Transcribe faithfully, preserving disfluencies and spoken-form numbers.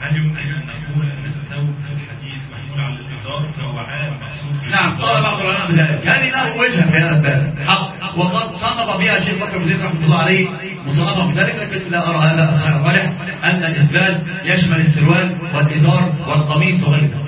هل يمكن أن نقول أن الثوب في الحديث محمول على الإزار فهو عام مقصود؟ نعم، قال بعض العلماء بذلك، هذه له وجهة في هذا الباب حق، وقد صنف بها الشيخ بكر بن زيد رحمه الله عليه مصنفا بذلك، لكن لا أرى هذا الصحيح الراجح أن الإسبال يشمل السروال والإزار والقميص وغير ذلك.